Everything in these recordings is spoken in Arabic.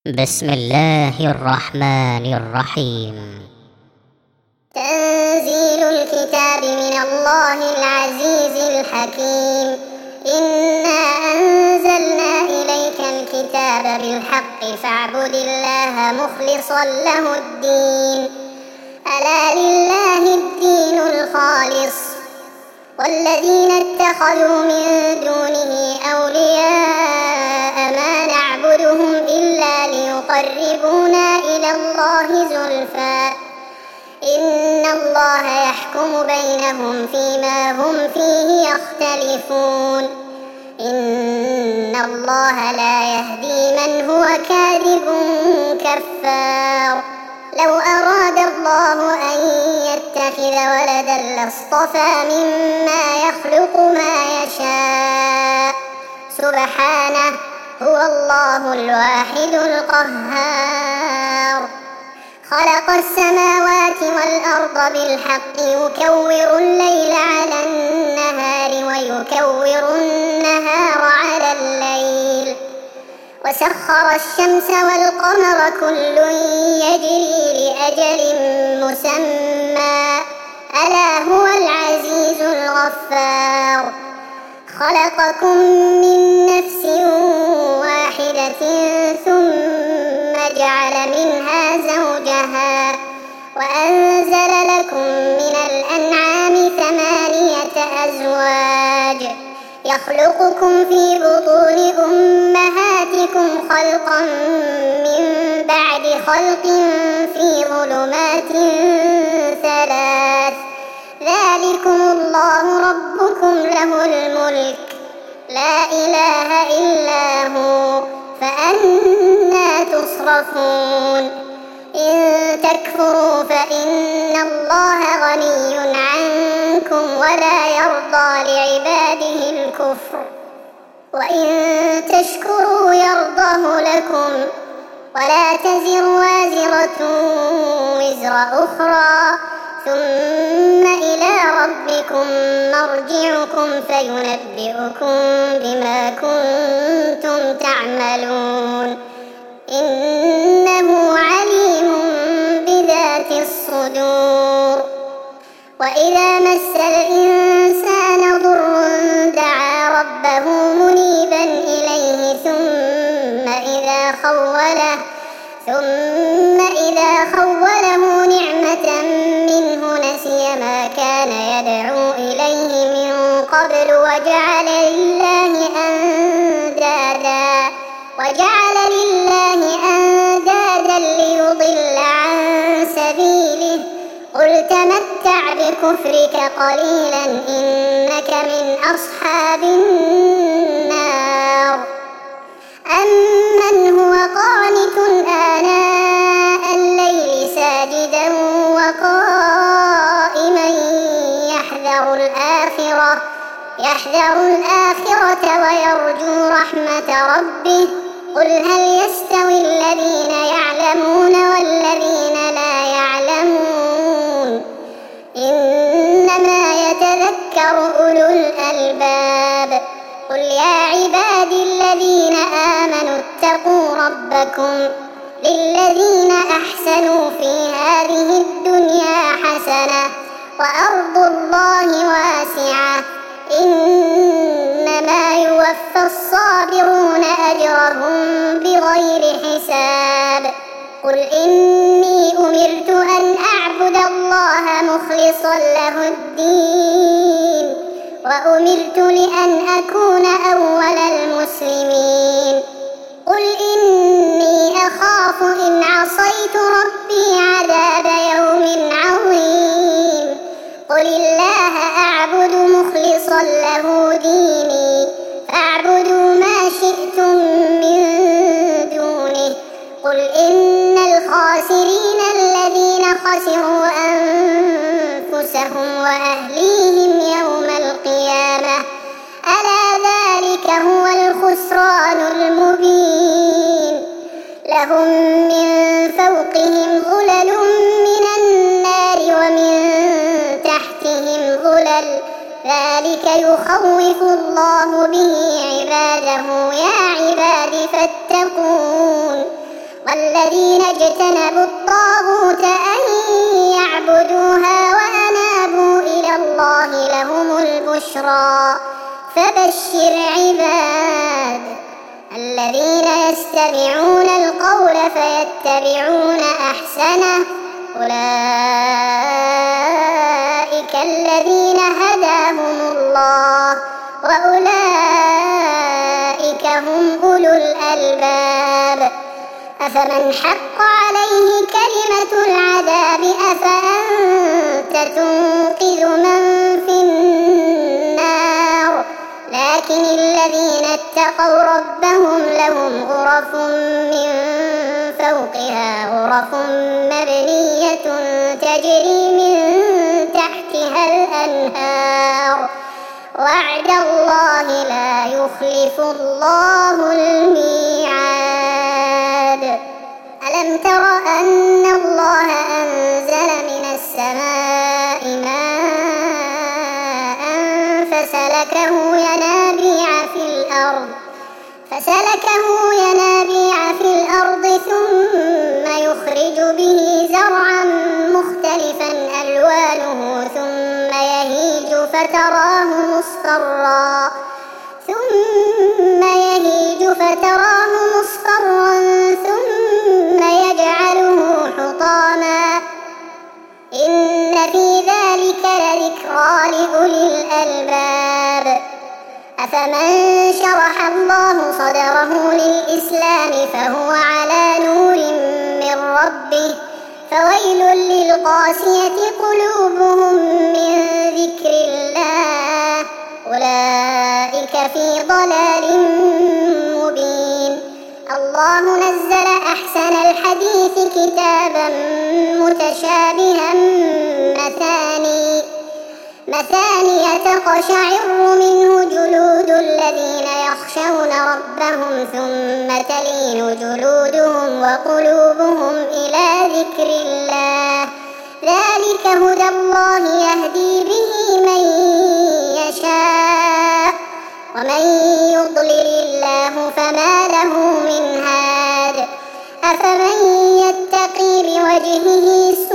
بسم الله الرحمن الرحيم. تنزيل الكتاب من الله العزيز الحكيم. إنا أنزلنا إليك الكتاب بالحق فاعبد الله مخلصا له الدين. ألا لله الدين الخالص والذين اتخذوا من دونه أولياء ما نعبدهم إلا ليقربونا إلى الله زلفى إن الله يحكم بينهم فيما هم فيه يختلفون. إن الله لا يهدي من هو كاذب كفار. لو أراد الله أن يتخذ ولدا لاصطفى مما يخلق ما يشاء سبحانه هو الله الواحد القهار. خلق السماوات والأرض بالحق يكور الليل على النهار ويكور النهار على الليل وسخر الشمس والقمر كل يجري لأجل مسمى ألا هو العزيز الغفار. خلقكم من نفس واحدة ثم جعل منها زوجها وأنزل لكم من الأنعام 8 أزواج يخلقكم في بطون أمهاتكم خلقا من بعد خلق في ظلمات 3 ذلكم الله ربكم له الملك لا إله إلا هو فأنى تصرفون. إن تكفروا فإن الله غني عنكم ولا يرضى لعباده الكفر وإن تشكروا يرضه لكم ولا تزر وازرة وزر أخرى ثم إلى ربكم مرجعكم فينبئكم بما كنتم تعملون إنه عليم بذات الصدور. وإذا مس الإنسان ضر دعا ربه منيبا إليه ثم إذا خوله نعمة منه نسي ما كان يدعو إليه من قبل وجعل لله أندادا ليضل عن سبيله قل تمتع بكفرك قليلا إنك من أصحاب النار. أمن هو قانت آناء الليل ساجدا وقائما يحذر الآخرة ويرجو رحمة ربه قل هل يستوي الذين يعلمون والذين لا يعلمون إنما يتذكر أولو الألباب. قل يا عبادي الذين آمنوا اتقوا ربكم للذين أحسنوا في هذه الدنيا حسنة وأرض الله واسعة إنما يوفى الصابرون أجرهم بغير حساب. قل إني أمرت أن أعبد الله مخلصا له الدين وأمرت لأن أكون أول المسلمين. قل إني أخاف إن عصيت ربي عذاب يوم عظيم. قل الله أعبد مخلصا له ديني فاعبدوا ما شئتم من دونه. قل إن الخاسرين الذين خسروا أنفسهم وأهليهم يوم القيامة ألا ذلك هو الخسران المبين. لهم من فوقهم ظلل من النار ومن تحتهم ظلل ذلك يخوف الله به عباده يا عباد فاتقون. الذين اجتنبوا الطاغوت أن يعبدوها وأنابوا إلى الله لهم البشرى فبشر عباد الذين يستمعون القول فيتبعون أحسنه أولئك الذين هداهم الله وأولئك هم أولو الألباب أفمن حق عليه كلمة العذاب أفأنت تنقذ من في النار لكن الذين اتقوا ربهم لهم غرف من فوقها غرف مبنية تجري من تحتها الأنهار وعد الله لا يخلف الله الميعاد ألم تر أن الله أنزل من السماء ماء فسلكه ينابيع في الأرض ثم يخرج به زرعا مختلفا ألوانه ثم يهيج فتراه مصفرا ثم يجعله حطاما إن في ذلك لذكرى لأولي الألباب أفمن شرح الله صدره للإسلام فهو على نور من ربه فويل للقاسية قلوبهم من ذكر الله أولئك في ضلال مبين الله نزل أحسن الحديث كتابا متشابها مثانية تقشعر منه جلود الذين يخشون ربهم ثم تلين جلودهم وقلوبهم إلى ذكر الله ذلك هدى الله يهدي به من يشاء ومن يضلل الله فما له من هاد أفمن يتقي بوجهه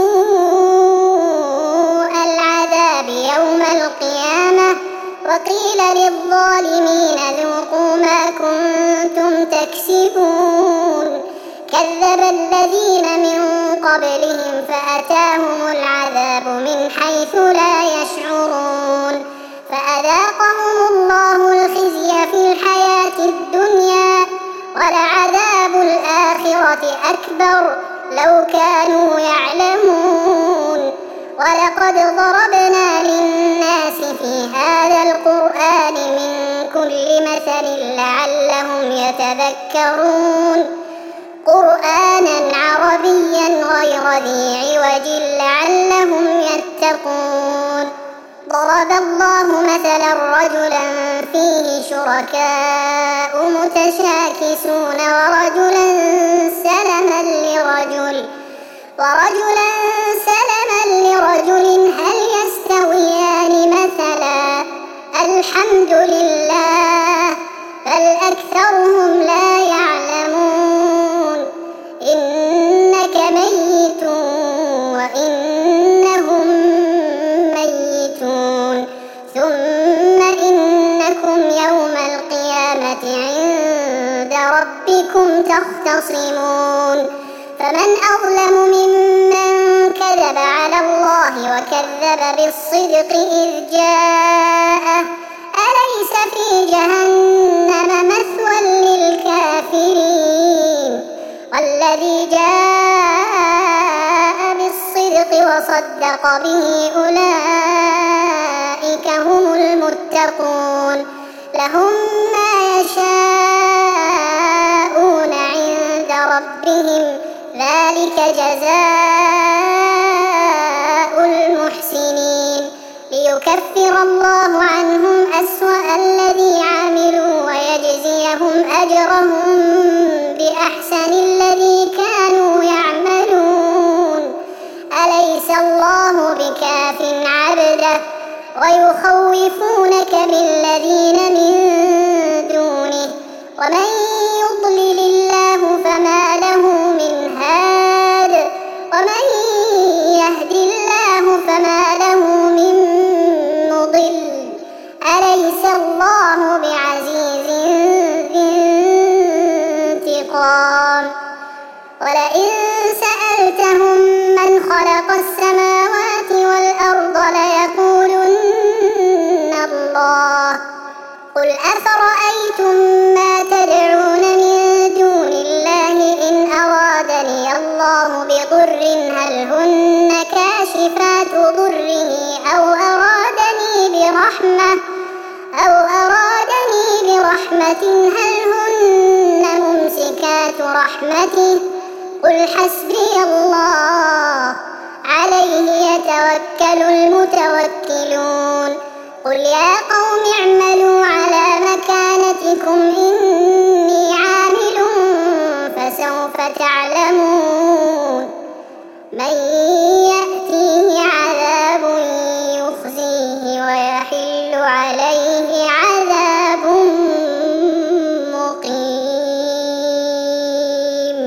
سوء العذاب يوم القيامة وقيل للظالمين ذوقوا ما كنتم تكسبون كذب الذين من قبلهم فأتاهم العذاب من حيث لا يشعرون فأذاقهم الله الخزي في الحياة الدنيا ولعذاب الآخرة أكبر لو كانوا يعلمون ولقد ضربنا للناس في هذا القرآن من كل مثل لعلهم يتذكرون قرآنا عربيا غير ذي عوج لعلهم يتقون ضرب الله مثلا رجلا فيه شركاء متشاكسون ورجلا سلما لرجل هل يستويان مثلا الحمد لله بل أكثرهم لا يعلمون إنك ميت وإنهم ميتون ثم إنكم يوم القيامة عند ربكم تختصمون فمن أظلم ممن كذب على الله وكذب بالصدق إذ جاءه أليس في جهنم مثوى للكافرين والذي جاء بالصدق وصدق به أولئك هم المتقون لهم ما يشاءون عند ربهم ذلك جزاء المحسنين ليكفر الله عنهم أسوأ الذي عملوا ويجزيهم أجرهم بأحسن الذي كانوا يعملون أليس الله بكاف عبده ويخوفونك بالذين من دونه ومن يضلل الله فما له من هاد حرام. ولئن سألتهم من خلق السماوات والأرض ليقولن الله. قل أفرأيتم ما تدعون من دون الله إن أرادني الله بضر هل هن كاشفات ضره أو أرادني برحمة هل هن ممسكات رحمته. قل حسبي الله عليه يتوكل المتوكلون. قل يا قوم اعملوا على مكانتكم إني عامل فسوف تعلمون من يأتيه عذاب يخزيه ويحل عليه عذاب مقيم.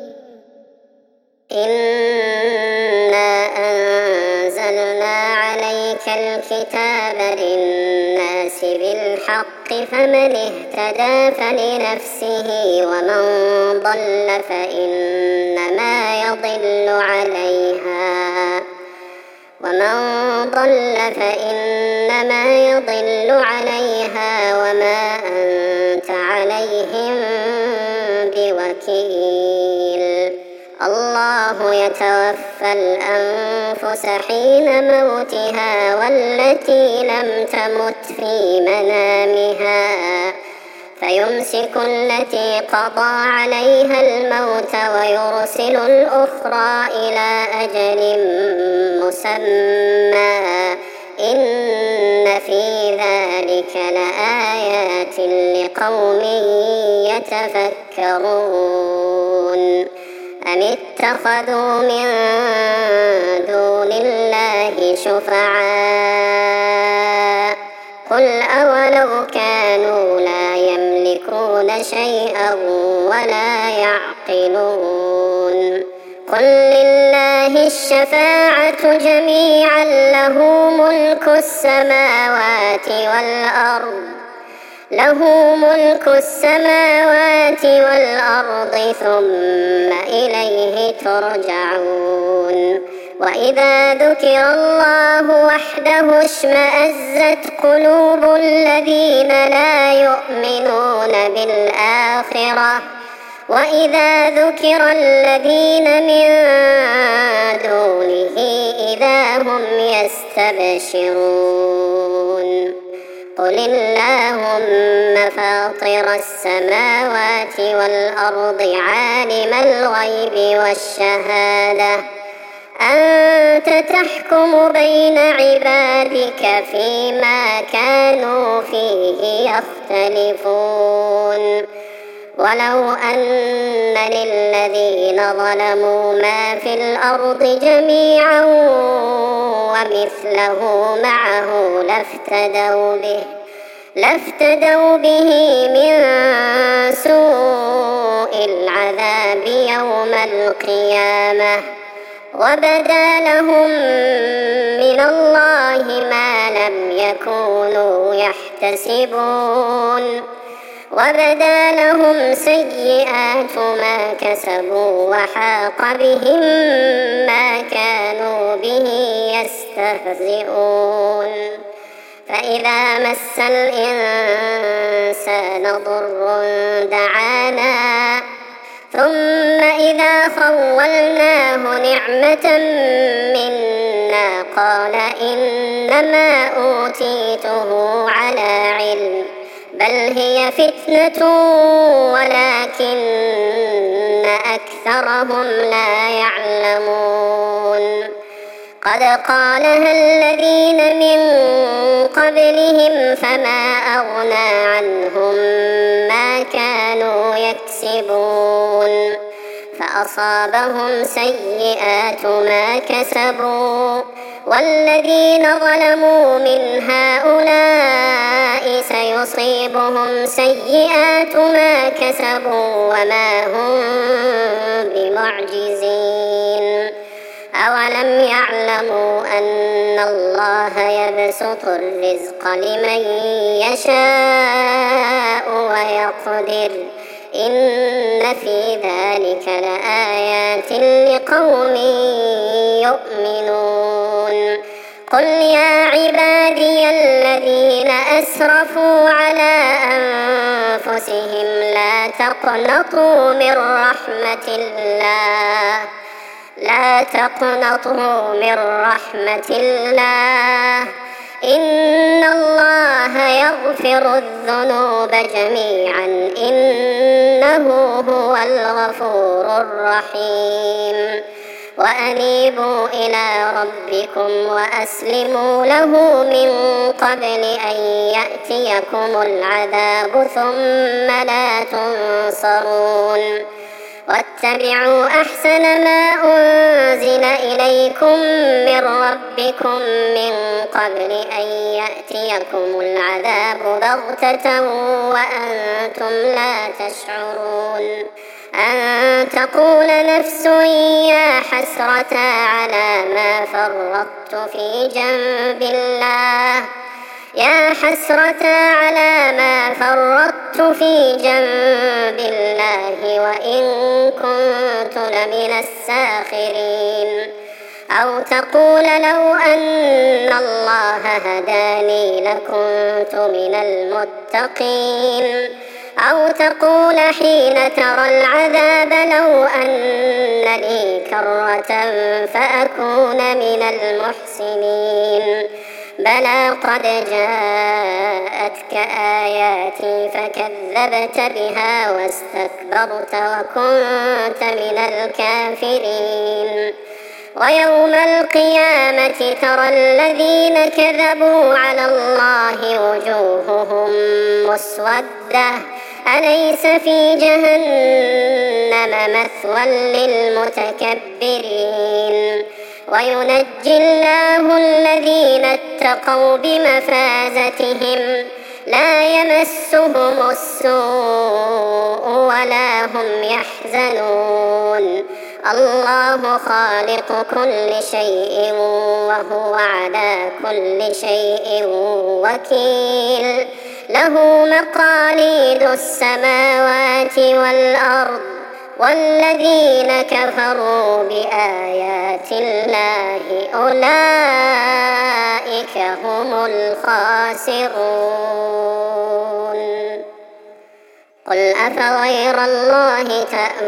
إنا أنزلنا عليك الكتاب للناس بالحق فمن اهتدى فلنفسه ومن ضل فإنما يضل عليها وما أنت عليهم بوكيل. الله يتوفى الأنفس حين موتها والتي لم تمت في منامها فيمسك التي قضى عليها الموت ويرسل الأخرى إلى أجل مسمى إن في ذلك لآيات لقوم يتفكرون. أم اتخذوا من دون الله شفعاء قل أولو كانوا لا يملكون شيئا ولا يعقلون. قل لله الشفاعة جميعا له ملك السماوات والأرض ثم إليه ترجعون. وإذا ذكر الله وحده اشمأزت قلوب الذين لا يؤمنون بالآخرة وإذا ذكر الذين من دونه إذا هم يستبشرون. قل اللهم فاطر السماوات والأرض عالم الغيب والشهادة أنت تحكم بين عبادك فيما كانوا فيه يختلفون. ولو أن للذين ظلموا ما في الأرض جميعا ومثله معه لافتدوا به من سوء العذاب يوم القيامة وبدا لهم من الله ما لم يكونوا يحتسبون. وبدا لهم سيئات ما كسبوا وحاق بهم ما كانوا به يستهزئون. فإذا مس الإنسان ضر دعانا ثم إذا خولناه نعمة منا قال إنما أوتيته على علم بل هي فتنة ولكن أكثرهم لا يعلمون. قد قالها الذين من قبلهم فما أغنى عنهم ما كانوا يكسبون فأصابهم سيئات ما كسبوا والذين ظلموا من هؤلاء سيصيبهم سيئات ما كسبوا وما هم بمعجزين. أولم يعلموا أن الله يبسط الرزق لمن يشاء ويقدر إن في ذلك لآيات لقوم يؤمنون قل يا عبادي الذين أسرفوا على أنفسهم لا تقنطوا من رحمة الله إن الله يغفر الذنوب جميعا إنه هو الغفور الرحيم وأنيبوا إلى ربكم وأسلموا له من قبل أن يأتيكم العذاب ثم لا تنصرون واتبعوا أحسن ما أنزل إليكم من ربكم من قبل أن يأتيكم العذاب بغتة وأنتم لا تشعرون أن تقول نفس يا حسرة على ما فرطت في جنب الله وإن كنت لمن الساخرين أو تقول لو أن الله هداني لكنت من المتقين أو تقول حين ترى العذاب لو أن لي كرة فأكون من المحسنين بلى قد جاءتك آياتي فكذبت بها واستكبرت وكنت من الكافرين ويوم القيامة ترى الذين كذبوا على الله وجوههم مسودة أليس في جهنم مثوى للمتكبرين وينجي الله الذين اتقوا بمفازتهم لا يمسهم السوء ولا هم يحزنون الله خالق كل شيء وهو على كل شيء وكيل له مقاليد السماوات والأرض والذين كفروا بآيات الله أولئك هم الخاسرون قل أفغير الله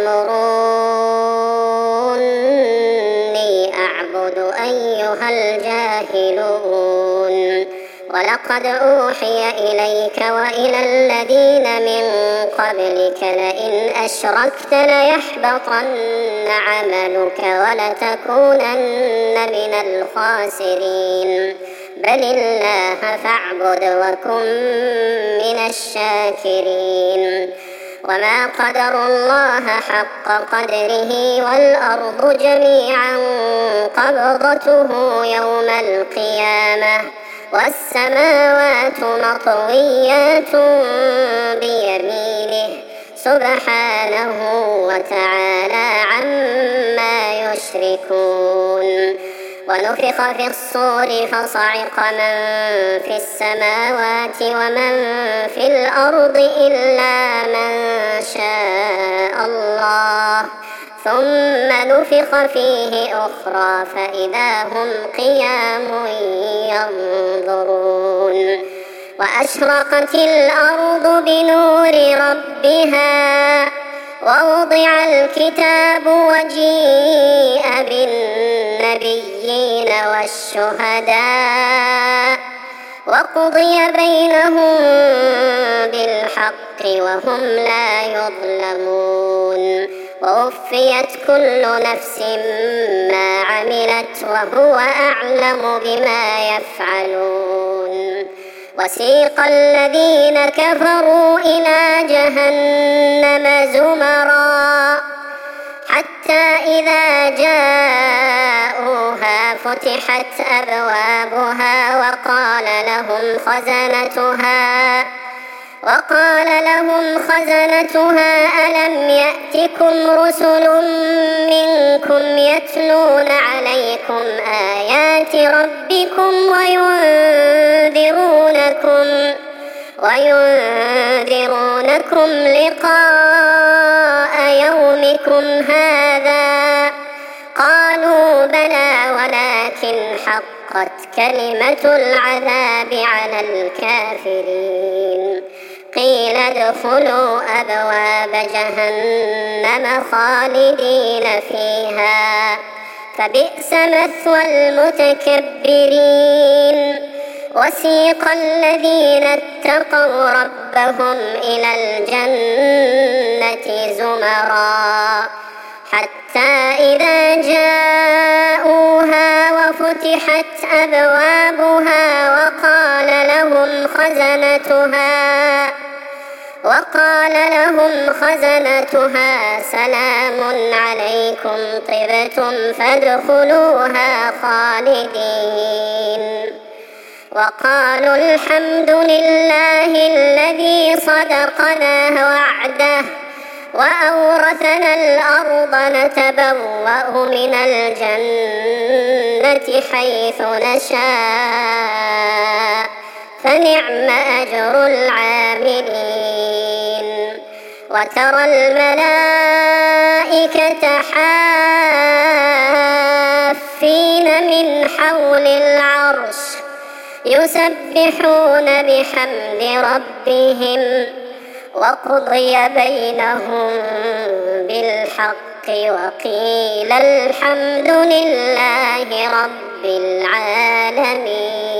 تأمروني أعبد أيها الجاهلون ولقد أوحي إليك وإلى الذين من قبلك لئن أشركت ليحبطن عملك ولتكونن من الخاسرين بل الله فاعبد وكن من الشاكرين وما قدروا الله حق قدره والأرض جميعا قبضته يوم القيامة والسماوات مطويات بيمينه سبحانه وتعالى عما يشركون ونفخ في الصور فصعق من في السماوات ومن في الأرض إلا من شاء الله ثم نفخ فيه أخرى فإذا هم قيام ينظرون وأشرقت الأرض بنور ربها ووضع الكتاب وجيء بالنبيين والشهداء وقضي بينهم بالحق وهم لا يظلمون ووفيت كل نفس ما عملت وهو أعلم بما يفعلون وسيق الذين كفروا إلى جهنم زمرا حتى إذا جاءوها فتحت أبوابها وقال لهم خزنتها ألم يأتكم رسل منكم يتلون عليكم آيات ربكم وينذرونكم لقاء يومكم هذا. قالوا بلى ولكن حقت كلمة العذاب على الكافرين. قيل ادخلوا أبواب جهنم خالدين فيها فبئس مثوى المتكبرين. وسيق الذين اتقوا ربهم إلى الجنة زمرا حتى إذا جاءوها وفتحت أبوابها وقال لهم خزنتها سلام عليكم طبتم فادخلوها خالدين. وقالوا الحمد لله الذي صدقنا وعده وأورثنا الأرض نتبوأ من الجنة حيث نشاء فنعم أجر العاملين. وترى الملائكة حافين من حول العرش يسبحون بحمد ربهم وقضي بينهم بالحق وقيل الحمد لله رب العالمين.